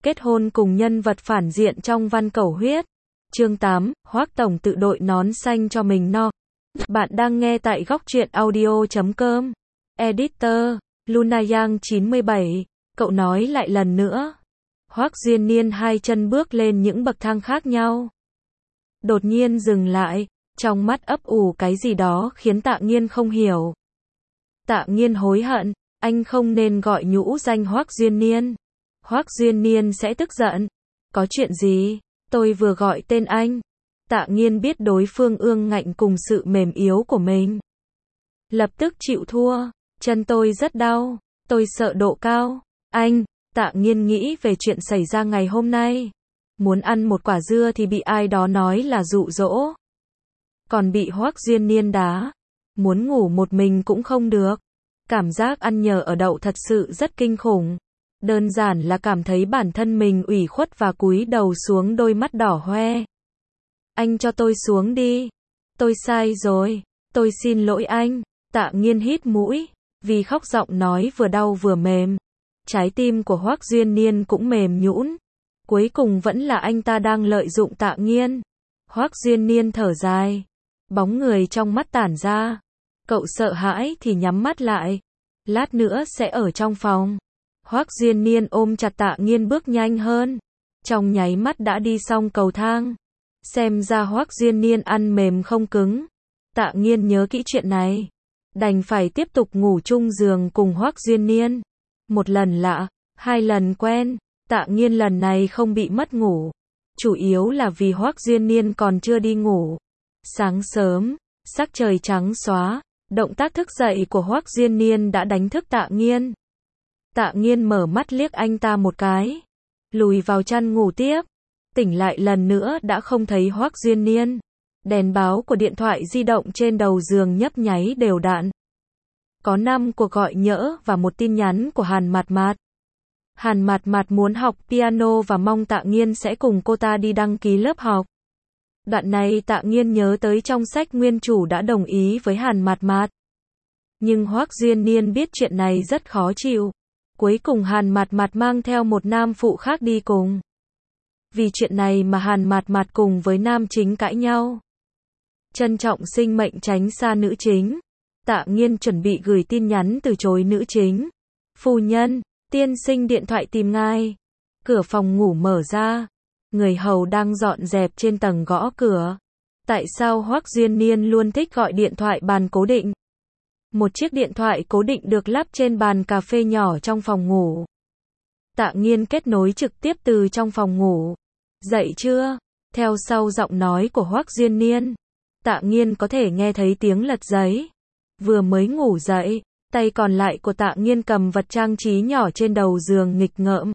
Kết hôn cùng nhân vật phản diện trong Văn Cẩu Huyết. Chương 8, Hoắc tổng tự đội nón xanh cho mình no. Bạn đang nghe tại góc truyện audio.com. Editor, Lunayang 97. Cậu nói lại lần nữa. Hoắc Duyên Niên hai chân bước lên những bậc thang khác nhau. Đột nhiên dừng lại, trong mắt ấp ủ cái gì đó khiến Tạ Nghiên không hiểu. Tạ Nghiên hối hận, anh không nên gọi nhũ danh Hoắc Duyên Niên. Hoắc Duyên Niên sẽ tức giận. Có chuyện gì? Tôi vừa gọi tên anh. Tạ Nghiên biết đối phương ương ngạnh cùng sự mềm yếu của mình. Lập tức chịu thua. Chân tôi rất đau. Tôi sợ độ cao. Anh, Tạ Nghiên nghĩ về chuyện xảy ra ngày hôm nay. Muốn ăn một quả dưa thì bị ai đó nói là dụ dỗ. Còn bị Hoắc Duyên Niên đá. Muốn ngủ một mình cũng không được. Cảm giác ăn nhờ ở đậu thật sự rất kinh khủng. Đơn giản là cảm thấy bản thân mình ủy khuất và cúi đầu xuống, đôi mắt đỏ hoe. Anh cho tôi xuống đi. Tôi sai rồi. Tôi xin lỗi anh. Tạ Nghiên hít mũi. Vì khóc giọng nói vừa đau vừa mềm. Trái tim của Hoắc Duyên Niên cũng mềm nhũn. Cuối cùng vẫn là anh ta đang lợi dụng Tạ Nghiên. Hoắc Duyên Niên thở dài. Bóng người trong mắt tản ra. Cậu sợ hãi thì nhắm mắt lại. Lát nữa sẽ ở trong phòng. Hoắc Duyên Niên ôm chặt Tạ Nghiên bước nhanh hơn. Trong nháy mắt đã đi xong cầu thang. Xem ra Hoắc Duyên Niên ăn mềm không cứng. Tạ Nghiên nhớ kỹ chuyện này. Đành phải tiếp tục ngủ chung giường cùng Hoắc Duyên Niên. Một lần lạ, hai lần quen. Tạ Nghiên lần này không bị mất ngủ. Chủ yếu là vì Hoắc Duyên Niên còn chưa đi ngủ. Sáng sớm, sắc trời trắng xóa. Động tác thức dậy của Hoắc Duyên Niên đã đánh thức Tạ Nghiên. Tạ Nghiên mở mắt liếc anh ta một cái. Lùi vào chăn ngủ tiếp. Tỉnh lại lần nữa đã không thấy Hoắc Duyên Niên. Đèn báo của điện thoại di động trên đầu giường nhấp nháy đều đặn. Có 5 cuộc gọi nhỡ và một tin nhắn của Hàn Mạt Mạt. Hàn Mạt Mạt muốn học piano và mong Tạ Nghiên sẽ cùng cô ta đi đăng ký lớp học. Đoạn này Tạ Nghiên nhớ tới trong sách nguyên chủ đã đồng ý với Hàn Mạt Mạt. Nhưng Hoắc Duyên Niên biết chuyện này rất khó chịu. Cuối cùng Hàn Mạt Mạt mang theo một nam phụ khác đi cùng. Vì chuyện này mà Hàn Mạt Mạt cùng với nam chính cãi nhau. Trân trọng sinh mệnh tránh xa nữ chính. Tạ Nghiên chuẩn bị gửi tin nhắn từ chối nữ chính. Phu nhân, tiên sinh điện thoại tìm ngài. Cửa phòng ngủ mở ra. Người hầu đang dọn dẹp trên tầng gõ cửa. Tại sao Hoắc Duyên Niên luôn thích gọi điện thoại bàn cố định? Một chiếc điện thoại cố định được lắp trên bàn cà phê nhỏ trong phòng ngủ. Tạ Nghiên kết nối trực tiếp từ trong phòng ngủ. Dậy chưa? Theo sau giọng nói của Hoắc Duyên Niên. Tạ Nghiên có thể nghe thấy tiếng lật giấy. Vừa mới ngủ dậy, tay còn lại của Tạ Nghiên cầm vật trang trí nhỏ trên đầu giường nghịch ngợm.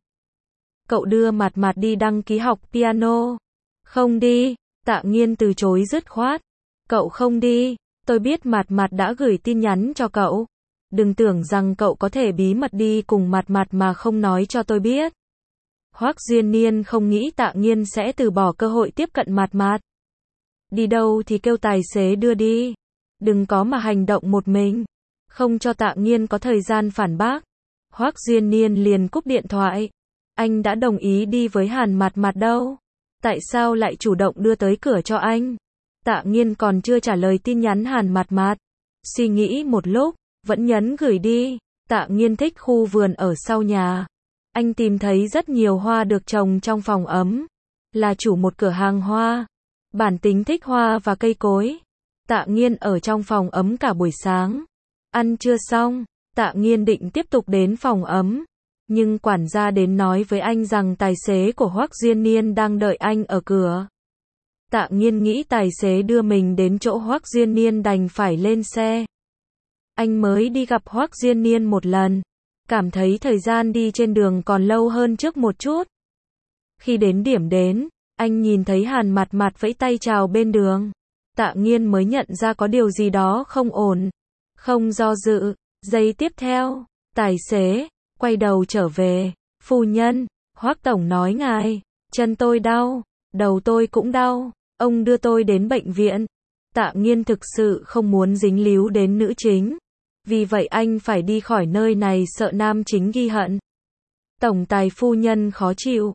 Cậu đưa Mạt Mạt đi đăng ký học piano. Không đi. Tạ Nghiên từ chối dứt khoát. Cậu không đi. Tôi biết Mạt Mạt đã gửi tin nhắn cho cậu. Đừng tưởng rằng cậu có thể bí mật đi cùng Mạt Mạt mà không nói cho tôi biết. Hoắc Duyên Niên không nghĩ Tạ Nghiên sẽ từ bỏ cơ hội tiếp cận Mạt Mạt. Đi đâu thì kêu tài xế đưa đi. Đừng có mà hành động một mình. Không cho Tạ Nghiên có thời gian phản bác. Hoắc Duyên Niên liền cúp điện thoại. Anh đã đồng ý đi với Hàn Mạt Mạt đâu. Tại sao lại chủ động đưa tới cửa cho anh? Tạ Nghiên còn chưa trả lời tin nhắn Hàn Mạt Mạt. Suy nghĩ một lúc, vẫn nhấn gửi đi. Tạ Nghiên thích khu vườn ở sau nhà. Anh tìm thấy rất nhiều hoa được trồng trong phòng ấm. Là chủ một cửa hàng hoa. Bản tính thích hoa và cây cối. Tạ Nghiên ở trong phòng ấm cả buổi sáng. Ăn trưa xong, Tạ Nghiên định tiếp tục đến phòng ấm. Nhưng quản gia đến nói với anh rằng tài xế của Hoắc Duyên Niên đang đợi anh ở cửa. Tạ Nghiên nghĩ tài xế đưa mình đến chỗ Hoắc Duyên Niên đành phải lên xe. Anh mới đi gặp Hoắc Duyên Niên một lần. Cảm thấy thời gian đi trên đường còn lâu hơn trước một chút. Khi đến điểm đến, anh nhìn thấy Hàn Mạt Mạt vẫy tay chào bên đường. Tạ Nghiên mới nhận ra có điều gì đó không ổn. Không do dự, giây tiếp theo, tài xế quay đầu trở về. Phu nhân, Hoắc tổng nói ngài, chân tôi đau, đầu tôi cũng đau, ông đưa tôi đến bệnh viện. Tạ Nghiên thực sự không muốn dính líu đến nữ chính. Vì vậy anh phải đi khỏi nơi này sợ nam chính ghi hận. Tổng tài phu nhân khó chịu,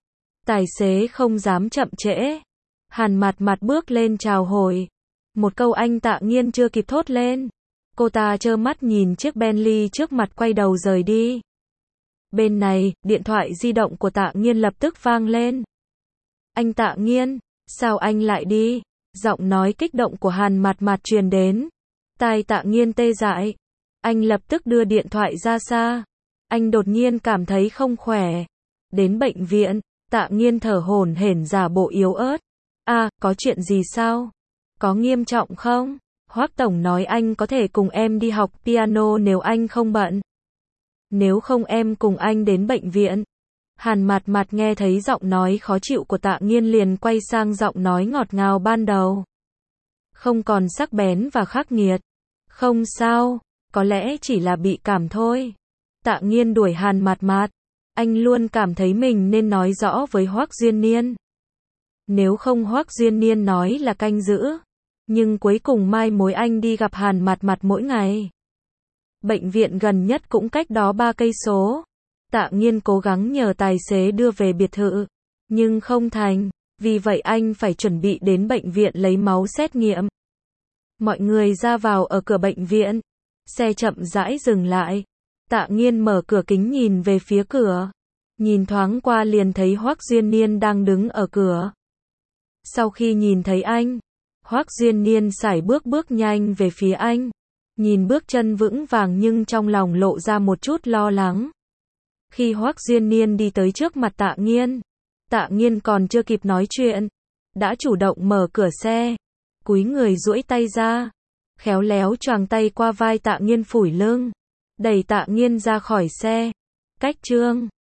Tài xế không dám chậm trễ. Hàn Mạt Mạt bước lên chào hỏi. Một câu anh Tạ Nghiên chưa kịp thốt lên. Cô ta trơ mắt nhìn chiếc Bentley trước mặt quay đầu rời đi. Bên này, điện thoại di động của Tạ Nghiên lập tức vang lên. Anh Tạ Nghiên, sao anh lại đi? Giọng nói kích động của Hàn Mạt Mạt truyền đến. Tai Tạ Nghiên tê dại. Anh lập tức đưa điện thoại ra xa. Anh đột nhiên cảm thấy không khỏe. Đến bệnh viện, Tạ Nghiên thở hổn hển giả bộ yếu ớt. Có chuyện gì sao? Có nghiêm trọng không? Hoắc tổng nói anh có thể cùng em đi học piano nếu anh không bận. Nếu không em cùng anh đến bệnh viện. Hàn Mạt Mạt nghe thấy giọng nói khó chịu của Tạ Nghiên liền quay sang giọng nói ngọt ngào ban đầu. Không còn sắc bén và khắc nghiệt. Không sao, có lẽ chỉ là bị cảm thôi. Tạ Nghiên đuổi Hàn Mạt Mạt. Anh luôn cảm thấy mình nên nói rõ với Hoắc Duyên Niên. Nếu không Hoắc Duyên Niên nói là canh giữ. Nhưng cuối cùng mai mối anh đi gặp Hàn Mạt Mạt mỗi ngày. Bệnh viện gần nhất cũng cách đó 3 cây số. Tạ Nghiên cố gắng nhờ tài xế đưa về biệt thự. Nhưng không thành. Vì vậy anh phải chuẩn bị đến bệnh viện lấy máu xét nghiệm. Mọi người ra vào ở cửa bệnh viện. Xe chậm rãi dừng lại. Tạ Nghiên mở cửa kính nhìn về phía cửa. Nhìn thoáng qua liền thấy Hoắc Duyên Niên đang đứng ở cửa. Sau khi nhìn thấy anh, Hoắc Duyên Niên sải bước nhanh về phía anh. Nhìn bước chân vững vàng nhưng trong lòng lộ ra một chút lo lắng. Khi Hoắc Duyên Niên đi tới trước mặt Tạ Nghiên còn chưa kịp nói chuyện. Đã chủ động mở cửa xe. Cúi người duỗi tay ra. Khéo léo choàng tay qua vai Tạ Nghiên phủi lưng. Đẩy Tạ Nghiên ra khỏi xe. Cách Trương.